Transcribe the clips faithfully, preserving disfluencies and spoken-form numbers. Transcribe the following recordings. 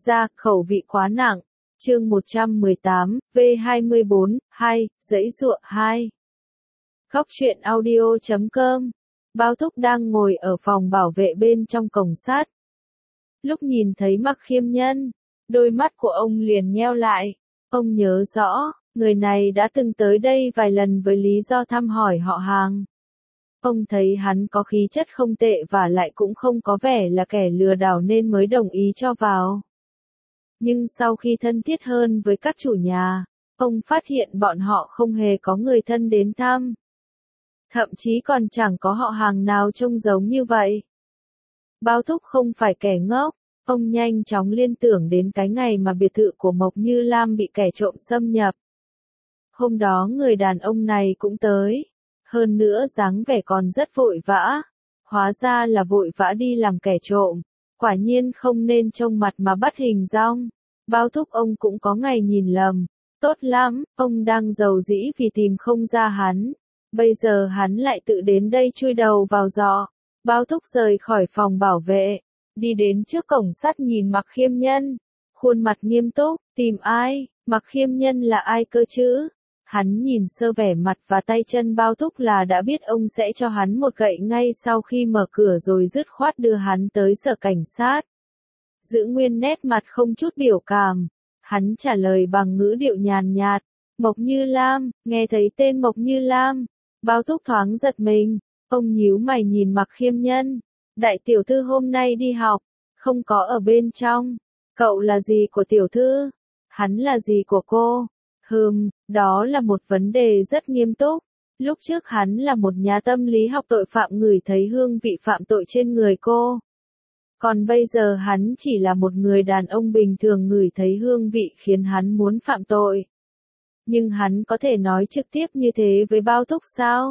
ra, khẩu vị quá nặng. Chương một trăm mười tám, V hai mươi bốn, hai, giãy giụa hai. Góc truyện audio chấm com. Bao Thúc đang ngồi ở phòng bảo vệ bên trong cổng sắt. Lúc nhìn thấy Mặc Khiêm Nhân, đôi mắt của ông liền nheo lại. Ông nhớ rõ, người này đã từng tới đây vài lần với lý do thăm hỏi họ hàng. Ông thấy hắn có khí chất không tệ và lại cũng không có vẻ là kẻ lừa đảo nên mới đồng ý cho vào. Nhưng sau khi thân thiết hơn với các chủ nhà, ông phát hiện bọn họ không hề có người thân đến thăm. Thậm chí còn chẳng có họ hàng nào trông giống như vậy. Bao Thúc không phải kẻ ngốc, ông nhanh chóng liên tưởng đến cái ngày mà biệt thự của Mộc Như Lam bị kẻ trộm xâm nhập. Hôm đó người đàn ông này cũng tới, hơn nữa dáng vẻ còn rất vội vã, hóa ra là vội vã đi làm kẻ trộm, quả nhiên không nên trông mặt mà bắt hình dong. Bao Thúc ông cũng có ngày nhìn lầm, tốt lắm, ông đang giàu dĩ vì tìm không ra hắn, bây giờ hắn lại tự đến đây chui đầu vào giọ. Bao Thúc rời khỏi phòng bảo vệ, đi đến trước cổng sắt nhìn Mặc Khiêm Nhân, khuôn mặt nghiêm túc, tìm ai, Mặc Khiêm Nhân là ai cơ chứ? Hắn nhìn sơ vẻ mặt và tay chân Bao Thúc là đã biết ông sẽ cho hắn một gậy ngay sau khi mở cửa rồi dứt khoát đưa hắn tới sở cảnh sát. Giữ nguyên nét mặt không chút biểu cảm, hắn trả lời bằng ngữ điệu nhàn nhạt, Mộc Như Lam. Nghe thấy tên Mộc Như Lam, Bao Thúc thoáng giật mình, ông nhíu mày nhìn Mặc Khiêm Nhân, đại tiểu thư hôm nay đi học, không có ở bên trong, cậu là gì của tiểu thư? Hắn là gì của cô? Hừm, đó là một vấn đề rất nghiêm túc. Lúc trước hắn là một nhà tâm lý học tội phạm ngửi thấy hương vị phạm tội trên người cô. Còn bây giờ hắn chỉ là một người đàn ông bình thường ngửi thấy hương vị khiến hắn muốn phạm tội. Nhưng hắn có thể nói trực tiếp như thế với Bao Thúc sao?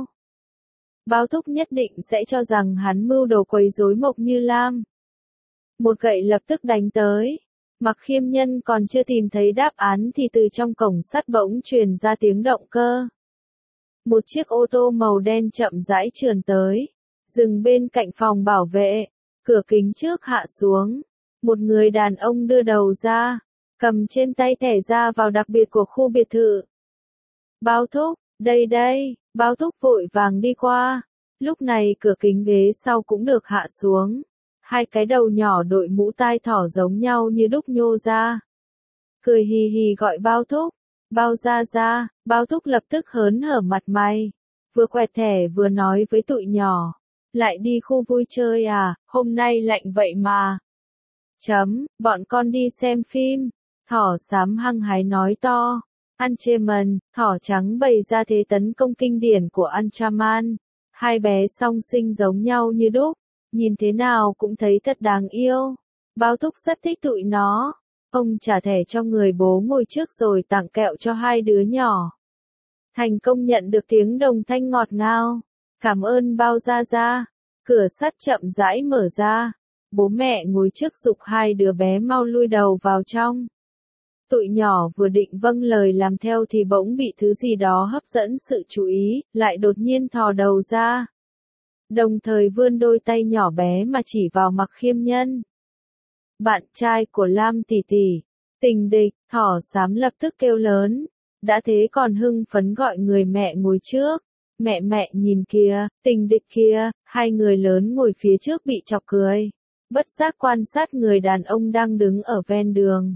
Bao Thúc nhất định sẽ cho rằng hắn mưu đồ quấy rối Mộc Như Lam. Một gậy lập tức đánh tới. Mặc Khiêm Nhân còn chưa tìm thấy đáp án thì từ trong cổng sắt bỗng truyền ra tiếng động cơ. Một chiếc ô tô màu đen chậm rãi trườn tới, dừng bên cạnh phòng bảo vệ, cửa kính trước hạ xuống. Một người đàn ông đưa đầu ra, cầm trên tay thẻ ra vào đặc biệt của khu biệt thự. Bao Thúc, đây đây, Bao Thúc vội vàng đi qua. Lúc này cửa kính ghế sau cũng được hạ xuống. Hai cái đầu nhỏ đội mũ tai thỏ giống nhau như đúc nhô ra. Cười hì hì gọi Bao Thúc, Bao ra ra. Bao Thúc lập tức hớn hở mặt mày, vừa quẹt thẻ vừa nói với tụi nhỏ, lại đi khu vui chơi à, hôm nay lạnh vậy mà. Chấm, bọn con đi xem phim, thỏ xám hăng hái nói to. Unchained, thỏ trắng bày ra thế tấn công kinh điển của Ultraman. Hai bé song sinh giống nhau như đúc, nhìn thế nào cũng thấy thật đáng yêu. Bao Thúc rất thích tụi nó. Ông trả thẻ cho người bố ngồi trước rồi tặng kẹo cho hai đứa nhỏ. Thành công nhận được tiếng đồng thanh ngọt ngào. Cảm ơn Bao ra ra. Cửa sắt chậm rãi mở ra. Bố mẹ ngồi trước giục hai đứa bé mau lui đầu vào trong. Tụi nhỏ vừa định vâng lời làm theo thì bỗng bị thứ gì đó hấp dẫn sự chú ý, lại đột nhiên thò đầu ra. Đồng thời vươn đôi tay nhỏ bé mà chỉ vào Mặc Khiêm Nhân. Bạn trai của Lam tỷ tỷ, tình địch, thỏ xám lập tức kêu lớn. Đã thế còn hưng phấn gọi người mẹ ngồi trước. Mẹ mẹ nhìn kìa, tình địch kia, hai người lớn ngồi phía trước bị chọc cười. Bất giác quan sát người đàn ông đang đứng ở ven đường.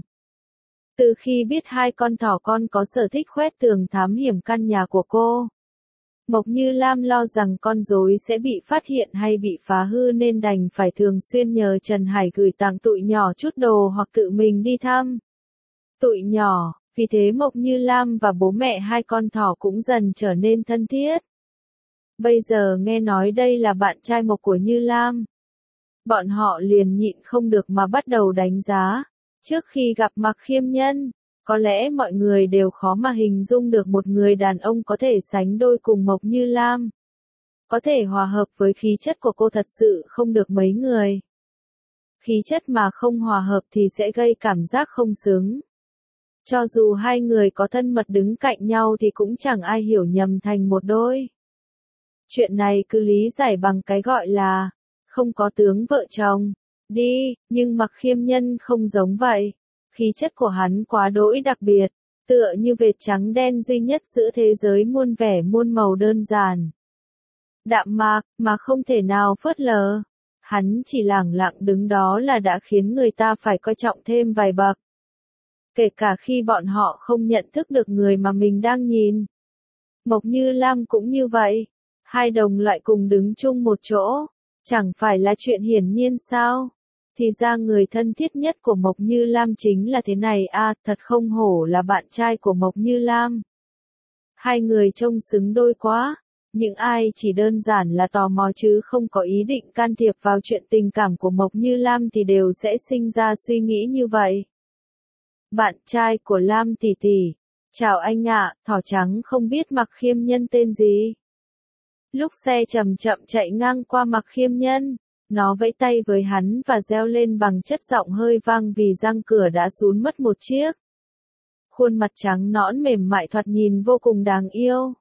Từ khi biết hai con thỏ con có sở thích khoét tường thám hiểm căn nhà của cô, Mộc Như Lam lo rằng con rối sẽ bị phát hiện hay bị phá hư nên đành phải thường xuyên nhờ Trần Hải gửi tặng tụi nhỏ chút đồ hoặc tự mình đi thăm tụi nhỏ, vì thế Mộc Như Lam và bố mẹ hai con thỏ cũng dần trở nên thân thiết. Bây giờ nghe nói đây là bạn trai Mộc của Như Lam, bọn họ liền nhịn không được mà bắt đầu đánh giá. Trước khi gặp Mặc Khiêm Nhân, có lẽ mọi người đều khó mà hình dung được một người đàn ông có thể sánh đôi cùng Mộc Như Lam. Có thể hòa hợp với khí chất của cô thật sự không được mấy người. Khí chất mà không hòa hợp thì sẽ gây cảm giác không xứng. Cho dù hai người có thân mật đứng cạnh nhau thì cũng chẳng ai hiểu nhầm thành một đôi. Chuyện này cứ lý giải bằng cái gọi là không có tướng vợ chồng. Đi, nhưng Mặc Khiêm Nhân không giống vậy. Khí chất của hắn quá đỗi đặc biệt, tựa như vệt trắng đen duy nhất giữa thế giới muôn vẻ muôn màu đơn giản. Đạm mạc, mà không thể nào phớt lờ. Hắn chỉ lẳng lặng đứng đó là đã khiến người ta phải coi trọng thêm vài bậc. Kể cả khi bọn họ không nhận thức được người mà mình đang nhìn. Mộc Như Lam cũng như vậy. Hai đồng loại cùng đứng chung một chỗ. Chẳng phải là chuyện hiển nhiên sao? Thì ra người thân thiết nhất của Mộc Như Lam chính là thế này à, thật không hổ là bạn trai của Mộc Như Lam. Hai người trông xứng đôi quá. Những ai chỉ đơn giản là tò mò chứ không có ý định can thiệp vào chuyện tình cảm của Mộc Như Lam thì đều sẽ sinh ra suy nghĩ như vậy. Bạn trai của Lam tỷ tỷ. Chào anh ạ, thỏ trắng không biết Mạc Khiêm Nhân tên gì. Lúc xe chậm chậm chạy ngang qua Mạc Khiêm Nhân, nó vẫy tay với hắn và reo lên bằng chất giọng hơi vang vì răng cửa đã sún mất một chiếc. Khuôn mặt trắng nõn mềm mại thoạt nhìn vô cùng đáng yêu.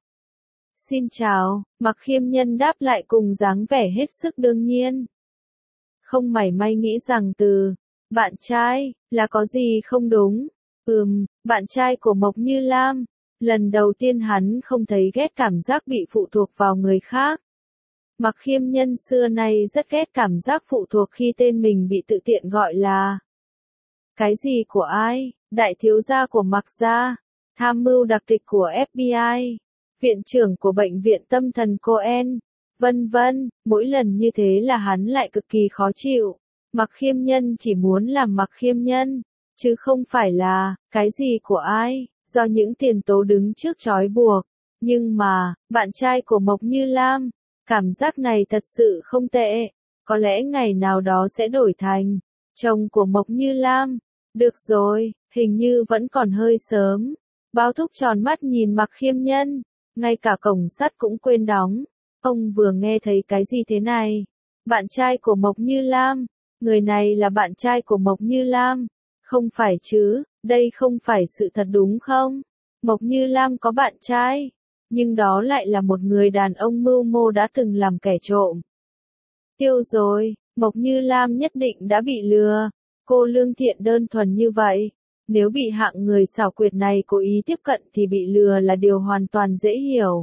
Xin chào, Mạc Khiêm Nhân đáp lại cùng dáng vẻ hết sức đương nhiên. Không mảy may nghĩ rằng từ bạn trai là có gì không đúng. Ừm, bạn trai của Mộc Như Lam. Lần đầu tiên hắn không thấy ghét cảm giác bị phụ thuộc vào người khác. Mạc Khiêm Nhân xưa nay rất ghét cảm giác phụ thuộc khi tên mình bị tự tiện gọi là cái gì của ai, đại thiếu gia của Mạc gia, tham mưu đặc tịch của ép bê i, viện trưởng của bệnh viện tâm thần Cohen, vân vân, mỗi lần như thế là hắn lại cực kỳ khó chịu. Mạc Khiêm Nhân chỉ muốn làm Mạc Khiêm Nhân, chứ không phải là cái gì của ai, do những tiền tố đứng trước trói buộc. Nhưng mà, bạn trai của Mộc Như Lam, cảm giác này thật sự không tệ, có lẽ ngày nào đó sẽ đổi thành chồng của Mộc Như Lam. Được rồi, hình như vẫn còn hơi sớm. Báo Thúc tròn mắt nhìn Mạc Khiêm Nhân, ngay cả cổng sắt cũng quên đóng. Ông vừa nghe thấy cái gì thế này? Bạn trai của Mộc Như Lam, người này là bạn trai của Mộc Như Lam. Không phải chứ, đây không phải sự thật đúng không? Mộc Như Lam có bạn trai, nhưng đó lại là một người đàn ông mưu mô đã từng làm kẻ trộm. Tiêu rồi, Mộc Như Lam nhất định đã bị lừa. Cô lương thiện đơn thuần như vậy, nếu bị hạng người xảo quyệt này cố ý tiếp cận thì bị lừa là điều hoàn toàn dễ hiểu.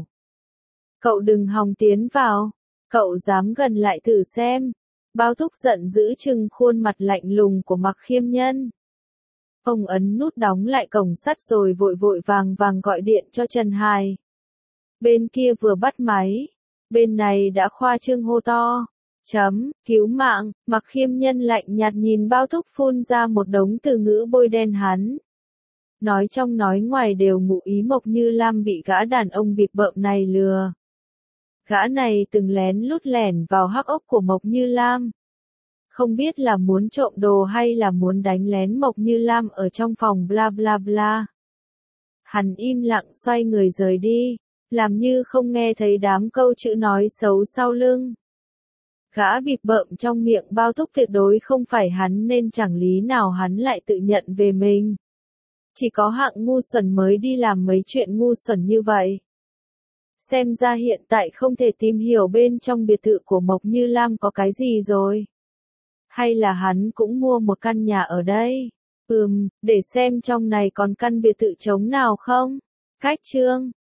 Cậu đừng hòng tiến vào, cậu dám gần lại thử xem. Báo Thúc giận dữ trừng khuôn mặt lạnh lùng của Mạc Khiêm Nhân. Ông ấn nút đóng lại cổng sắt rồi vội vội vàng vàng gọi điện cho Trần Hải. Bên kia vừa bắt máy, bên này đã khoa trương hô to. Chấm, cứu mạng, Mạc Khiêm Nhân lạnh nhạt nhìn Báo Thúc phun ra một đống từ ngữ bôi đen hắn. Nói trong nói ngoài đều ngụ ý Mộc Như Lam bị gã đàn ông bịp bợm này lừa. Gã này từng lén lút lẻn vào hắc ốc của Mộc Như Lam. Không biết là muốn trộm đồ hay là muốn đánh lén Mộc Như Lam ở trong phòng bla bla bla. Hắn im lặng xoay người rời đi, làm như không nghe thấy đám câu chữ nói xấu sau lưng. Gã bịp bợm trong miệng Báo Thúc tuyệt đối không phải hắn nên chẳng lý nào hắn lại tự nhận về mình. Chỉ có hạng ngu xuẩn mới đi làm mấy chuyện ngu xuẩn như vậy. Xem ra hiện tại không thể tìm hiểu bên trong biệt thự của Mộc Như Lam có cái gì rồi. Hay là hắn cũng mua một căn nhà ở đây? Ừm, để xem trong này còn căn biệt thự trống nào không? Cách chương